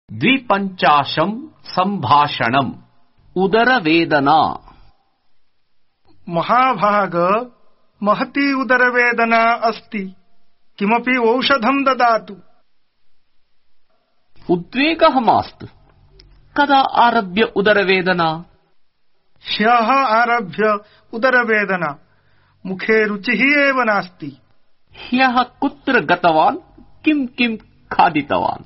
द्विपञ्चाशं सम्भाषणम् उदरवेदना। महाभाग महती उदरवेदना अस्ति, किमपि औषधं ददातु। उद्वेगः मास्तु। कदा आरभ्य उदरवेदना? ह्यः आरभ्य उदरवेदना, मुखे रुचिः एव नास्ति। ह्यः कुत्र गतवान्? किं खादितवान्?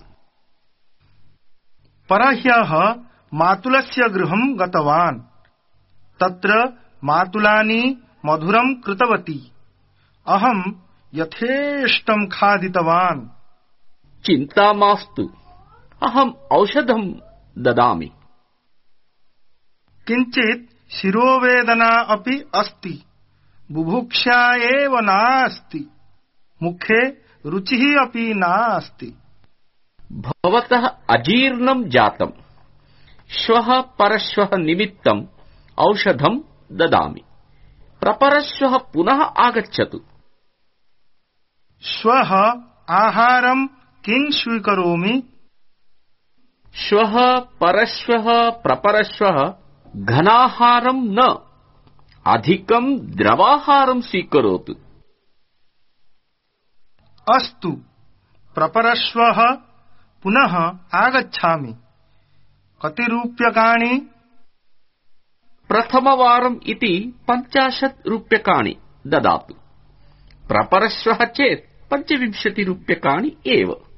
परह्यः मातुलस्य गृहं गतवान्। तत्र मातुलानी मधुरं कृतवती। अहं यथेष्टं खादितवान्। चिन्ता मास्तु, अहम् औषधं ददामि। किञ्चित् शिरोवेदना अपि अस्ति, बुभुक्षा एव नास्ति, मुखे रुचिः अपि नास्ति। भवतः अजीर्णं जातम्। श्वः परश्वः निमित्तम् औषधं ददामि। प्रपरश्वः पुनः आगच्छतु। श्वः आहारं किं स्वीकरोमि? श्वः परश्वः प्रपरश्वः घनाहारं न, अधिकं द्रवाहारं स्वीकरोतु। अस्तु, प्रपरश्वः पुनः आगच्छामि। कति रूप्यकाणि? प्रथमवारम् इति 50 रूप्यकाणि ददातु। प्रपरश्वः चेत् 25 रूप्यकाणि एव।